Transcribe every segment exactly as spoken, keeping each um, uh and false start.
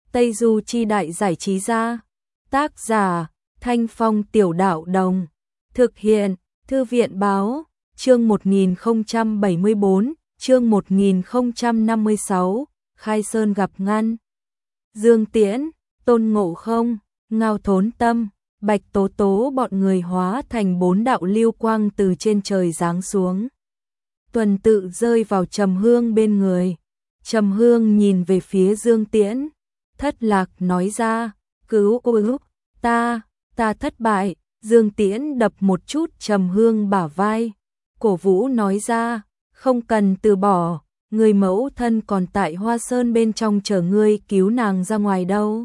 Tây Du Chi Đại Giải Trí Gia. Tác giả Thanh Phong Tiểu Đạo Đồng. Thực hiện Thư viện Báo. Chương một nghìn không trăm bảy mươi bốn, chương một nghìn không trăm năm mươi sáu, Khai Sơn gặp ngăn. Dương Tiễn, Tôn Ngộ Không, Ngao Thốn Tâm, Bạch Tố Tố bọn người hóa thành bốn đạo lưu quang từ trên trời giáng xuống. Tuần Tự rơi vào Trầm Hương bên người. Trầm Hương nhìn về phía Dương Tiễn, thất lạc nói ra, cứu cứu, ta, ta thất bại. Dương Tiễn đập một chút Trầm Hương bả vai, cổ vũ nói ra, không cần từ bỏ, người mẫu thân còn tại Hoa Sơn bên trong chờ ngươi cứu nàng ra ngoài đâu.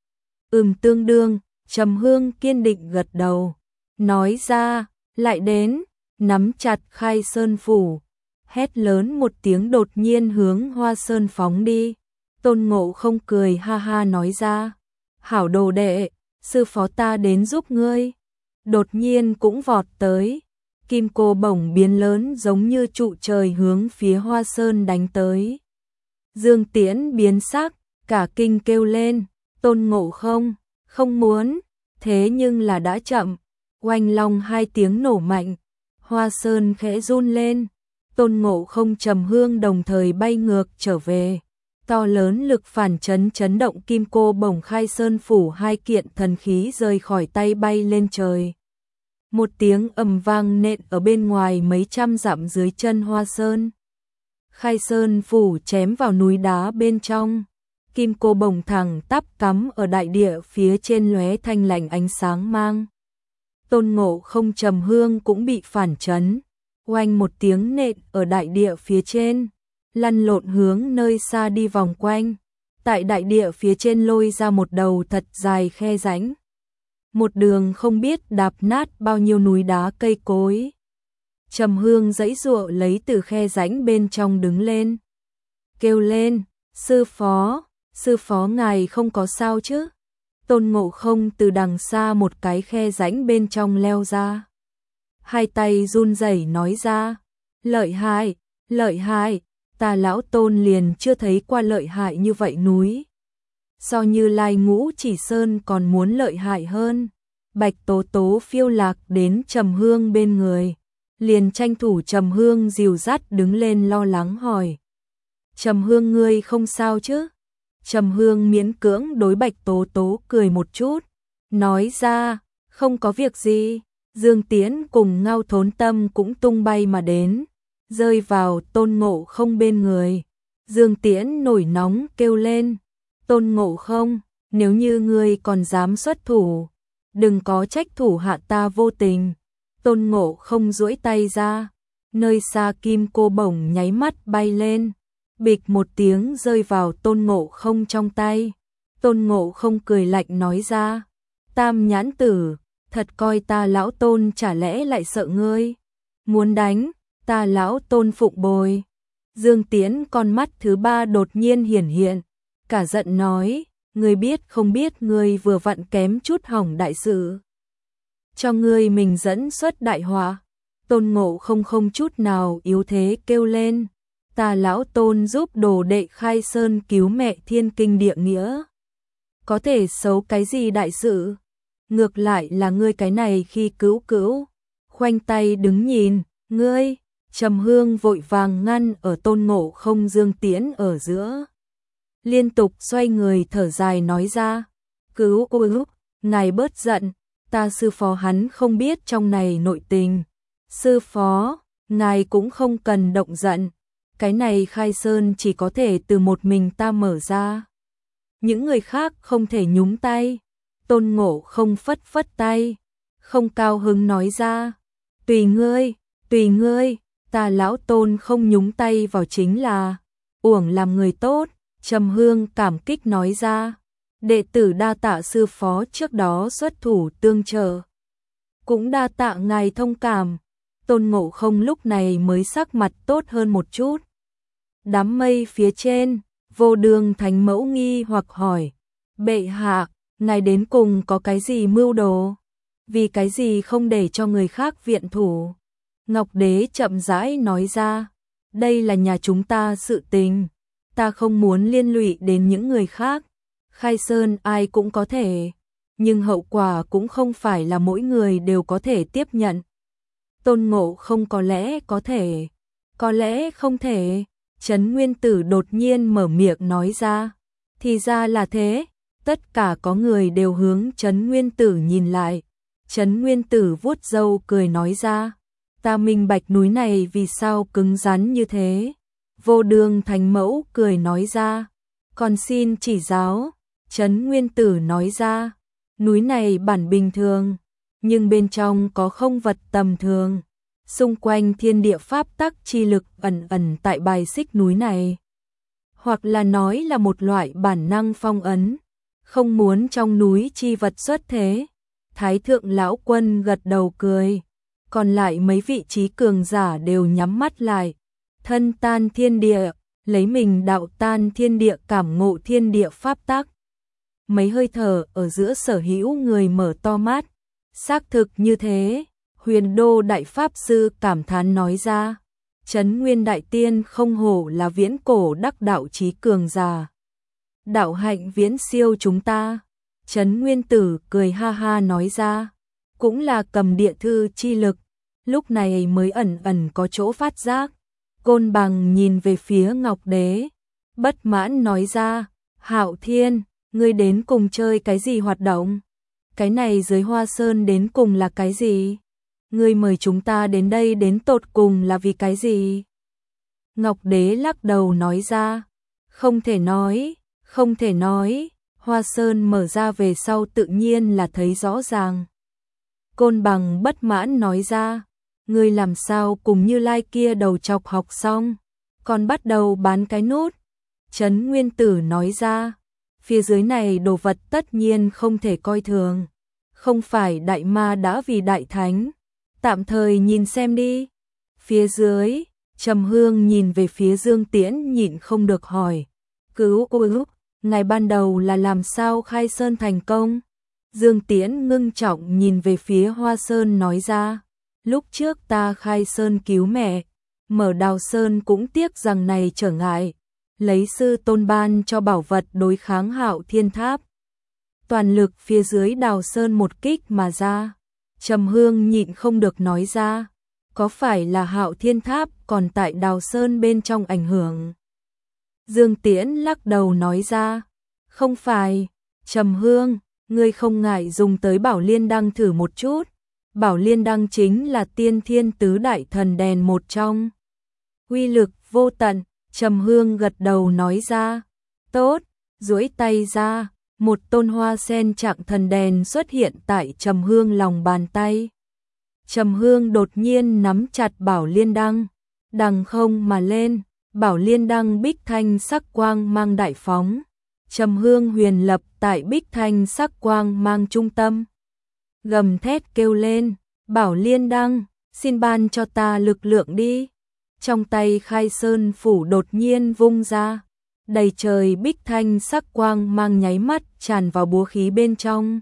Ừm tương đương, Trầm Hương kiên định gật đầu, nói ra, lại đến, nắm chặt Khai Sơn phủ, hét lớn một tiếng đột nhiên hướng Hoa Sơn phóng đi. Tôn Ngộ Không cười ha ha nói ra, hảo đồ đệ, sư phó ta đến giúp ngươi. Đột nhiên cũng vọt tới, kim cô bổng biến lớn giống như trụ trời hướng phía Hoa Sơn đánh tới. Dương Tiễn biến sắc, cả kinh kêu lên, Tôn Ngộ Không, không muốn, thế nhưng là đã chậm. Oanh long hai tiếng nổ mạnh, Hoa Sơn khẽ run lên, Tôn Ngộ Không Trầm Hương đồng thời bay ngược trở về. To lớn lực phản chấn chấn động kim cô bổng Khai Sơn phủ, hai kiện thần khí rời khỏi tay bay lên trời. Một tiếng ầm vang nện ở bên ngoài mấy trăm dặm dưới chân Hoa Sơn. Khai Sơn phủ chém vào núi đá bên trong. Kim cô bổng thẳng tắp cắm ở đại địa phía trên lóe thanh lạnh ánh sáng mang. Tôn Ngộ Không Trầm Hương cũng bị phản chấn. Oanh một tiếng nện ở đại địa phía trên, lăn lộn hướng nơi xa đi vòng quanh. Tại đại địa phía trên lôi ra một đầu thật dài khe rãnh. Một đường không biết đạp nát bao nhiêu núi đá cây cối. Trầm Hương giãy giụa lấy từ khe rãnh bên trong đứng lên. Kêu lên, sư phó, sư phó ngài không có sao chứ? Tôn Ngộ Không từ đằng xa một cái khe rãnh bên trong leo ra. Hai tay run rẩy nói ra, lợi hại, lợi hại, ta lão Tôn liền chưa thấy qua lợi hại như vậy núi. So như Lai Ngũ Chỉ Sơn còn muốn lợi hại hơn. Bạch Tố Tố phiêu lạc đến Trầm Hương bên người, liền tranh thủ Trầm Hương dìu dắt đứng lên lo lắng hỏi. Trầm Hương ngươi không sao chứ? Trầm Hương miễn cưỡng đối Bạch Tố Tố cười một chút, nói ra, không có việc gì. Dương Tiễn cùng Ngao Thốn Tâm cũng tung bay mà đến, rơi vào Tôn Ngộ Không bên người. Dương Tiễn nổi nóng kêu lên, Tôn Ngộ Không, nếu như ngươi còn dám xuất thủ, đừng có trách thủ hạ ta vô tình. Tôn Ngộ Không duỗi tay ra, nơi xa kim cô bổng nháy mắt bay lên, bịch một tiếng rơi vào Tôn Ngộ Không trong tay. Tôn Ngộ Không cười lạnh nói ra, Tam Nhãn Tử, thật coi ta lão Tôn chả lẽ lại sợ ngươi? Muốn đánh, ta lão Tôn phụng bồi. Dương Tiễn con mắt thứ ba đột nhiên hiển hiện, cả giận nói, ngươi biết không biết ngươi vừa vặn kém chút hỏng đại sự. Cho ngươi mình dẫn xuất đại họa. Tôn Ngộ Không không chút nào yếu thế kêu lên, ta lão Tôn giúp đồ đệ Khai Sơn cứu mẹ thiên kinh địa nghĩa. Có thể xấu cái gì đại sự? Ngược lại là ngươi cái này khi cứu cứu, khoanh tay đứng nhìn, ngươi. Trầm Hương vội vàng ngăn ở Tôn Ngộ Không Dương Tiễn ở giữa. Liên tục xoay người thở dài nói ra, cứu cứu, ngài bớt giận, ta sư phó hắn không biết trong này nội tình. Sư phó, ngài cũng không cần động giận, cái này Khai Sơn chỉ có thể từ một mình ta mở ra. Những người khác không thể nhúng tay. Tôn Ngộ Không phất phất tay, không cao hứng nói ra, tùy ngươi, tùy ngươi, ta lão Tôn không nhúng tay vào chính là uổng làm người tốt. Trầm Hương cảm kích nói ra, đệ tử đa tạ sư phó trước đó xuất thủ tương trợ, cũng đa tạ ngài thông cảm. Tôn Ngộ Không lúc này mới sắc mặt tốt hơn một chút. Đám mây phía trên, Vô Đường Thánh Mẫu nghi hoặc hỏi, bệ hạ, ngài đến cùng có cái gì mưu đồ? Vì cái gì không để cho người khác viện thủ? Ngọc Đế chậm rãi nói ra, đây là nhà chúng ta sự tình, ta không muốn liên lụy đến những người khác. khai sơn ai cũng có thể, nhưng hậu quả cũng không phải là mỗi người đều có thể tiếp nhận. Tôn Ngộ Không có lẽ có thể, có lẽ không thể. Trấn Nguyên Tử đột nhiên mở miệng nói ra. Thì ra là thế, tất cả có người đều hướng Trấn Nguyên Tử nhìn lại. Trấn Nguyên Tử vuốt râu cười nói ra. Ta minh bạch núi này vì sao cứng rắn như thế. Vô Đường Thánh Mẫu cười nói ra. Còn xin chỉ giáo. Trấn Nguyên Tử nói ra. Núi này bản bình thường, nhưng bên trong có không vật tầm thường. Xung quanh thiên địa pháp tắc chi lực ẩn ẩn tại bài xích núi này. Hoặc là nói là một loại bản năng phong ấn, không muốn trong núi chi vật xuất thế. Thái thượng lão quân gật đầu cười, còn lại mấy vị trí cường giả đều nhắm mắt lại. Thân tan thiên địa, lấy mình đạo tan thiên địa cảm ngộ thiên địa pháp tắc. Mấy hơi thở ở giữa sở hữu người mở to mắt. Xác thực như thế, Huyền Đô Đại Pháp Sư cảm thán nói ra. Trấn Nguyên Đại Tiên không hổ là viễn cổ đắc đạo trí cường giả. Đạo hạnh viễn siêu chúng ta. Trấn Nguyên Tử cười ha ha nói ra. Cũng là cầm địa thư chi lực, lúc này mới ẩn ẩn có chỗ phát giác. Côn Bằng nhìn về phía Ngọc Đế, bất mãn nói ra. Hạo Thiên, ngươi đến cùng chơi cái gì hoạt động? Cái này dưới Hoa Sơn đến cùng là cái gì? Ngươi mời chúng ta đến đây đến tột cùng là vì cái gì? Ngọc Đế lắc đầu nói ra. Không thể nói, không thể nói. Hoa Sơn mở ra về sau tự nhiên là thấy rõ ràng. Côn Bằng bất mãn nói ra. Ngươi làm sao cùng Như Lai kia đầu chọc học xong, còn bắt đầu bán cái nút? Trấn Nguyên Tử nói ra. Phía dưới này đồ vật tất nhiên không thể coi thường. Không phải đại ma đã vì đại thánh. Tạm thời nhìn xem đi. Phía dưới, Trầm Hương nhìn về phía Dương Tiễn nhịn không được hỏi. Cứu cứu, ngày ban đầu là làm sao khai sơn thành công? Dương Tiễn ngưng trọng nhìn về phía Hoa Sơn nói ra. Lúc trước ta khai sơn cứu mẹ, mở Đào Sơn cũng tiếc rằng này trở ngại. Lấy sư tôn ban cho bảo vật đối kháng Hạo Thiên Tháp. Toàn lực phía dưới Đào Sơn một kích mà ra. Trầm Hương nhịn không được nói ra. Có phải là Hạo Thiên Tháp còn tại Đào Sơn bên trong ảnh hưởng? Dương Tiễn lắc đầu nói ra. Không phải. Trầm Hương, ngươi không ngại dùng tới Bảo Liên Đăng thử một chút. Bảo Liên Đăng chính là tiên thiên tứ đại thần đèn một trong. Uy lực vô tận. Trầm Hương gật đầu nói ra. Tốt, duỗi tay ra, một tôn hoa sen trạng thần đèn xuất hiện tại Trầm Hương lòng bàn tay. Trầm Hương đột nhiên nắm chặt Bảo Liên Đăng, đằng không mà lên, Bảo Liên Đăng bích thanh sắc quang mang đại phóng. Trầm Hương huyền lập tại bích thanh sắc quang mang trung tâm. Gầm thét kêu lên, Bảo Liên Đăng, xin ban cho ta lực lượng đi. Trong tay khai sơn phủ đột nhiên vung ra, đầy trời bích thanh sắc quang mang nháy mắt tràn vào búa khí bên trong.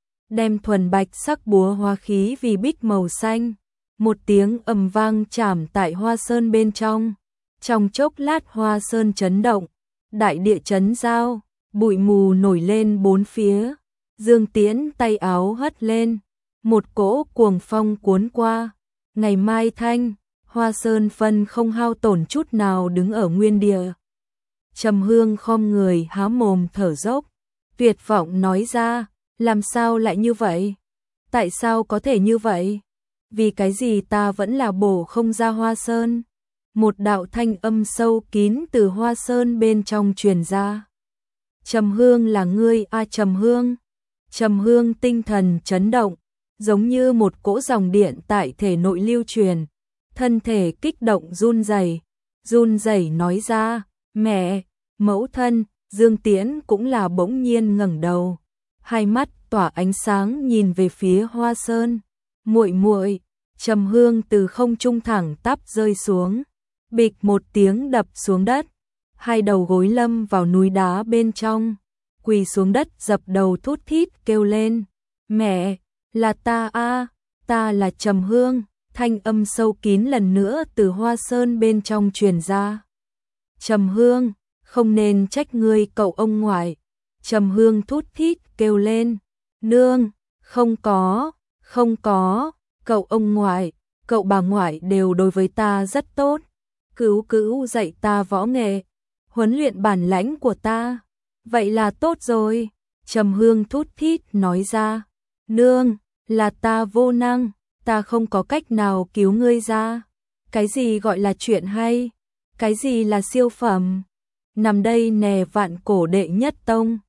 Đem thuần bạch sắc búa hóa khí vì bích màu xanh, một tiếng ầm vang chạm tại Hoa Sơn bên trong. Trong chốc lát Hoa Sơn chấn động, đại địa chấn giao, bụi mù nổi lên bốn phía. Dương Tiễn tay áo hất lên, một cỗ cuồng phong cuốn qua. Ngày mai thanh, Hoa Sơn phân không hao tổn chút nào đứng ở nguyên địa. Trầm Hương khom người há mồm thở dốc, tuyệt vọng nói ra, làm sao lại như vậy? Tại sao có thể như vậy? Vì cái gì ta vẫn là bổ không ra Hoa Sơn? Một đạo thanh âm sâu kín từ Hoa Sơn bên trong truyền ra. Trầm Hương là ngươi a à, Trầm Hương. Trầm Hương tinh thần chấn động, giống như một cỗ dòng điện tại thể nội lưu truyền. Thân thể kích động run rẩy, run rẩy nói ra, mẹ, mẫu thân. Dương Tiễn cũng là bỗng nhiên ngẩng đầu, hai mắt tỏa ánh sáng nhìn về phía Hoa Sơn. Muội muội. Trầm Hương từ không trung thẳng tắp rơi xuống, bịch một tiếng đập xuống đất, hai đầu gối lâm vào núi đá bên trong, quỳ xuống đất dập đầu thút thít kêu lên, mẹ, là ta a, ta là Trầm Hương. Thanh âm sâu kín lần nữa từ Hoa Sơn bên trong truyền ra. Trầm Hương, không nên trách ngươi cậu ông ngoại. Trầm Hương thút thít kêu lên, nương, không có, không có, cậu ông ngoại, cậu bà ngoại đều đối với ta rất tốt, cứu cứu dạy ta võ nghệ, huấn luyện bản lãnh của ta, vậy là tốt rồi. Trầm Hương thút thít nói ra, nương, là ta vô năng, ta không có cách nào cứu ngươi ra. Cái gì gọi là chuyện hay? Cái gì là siêu phẩm? Nằm đây nè vạn cổ đệ nhất tông.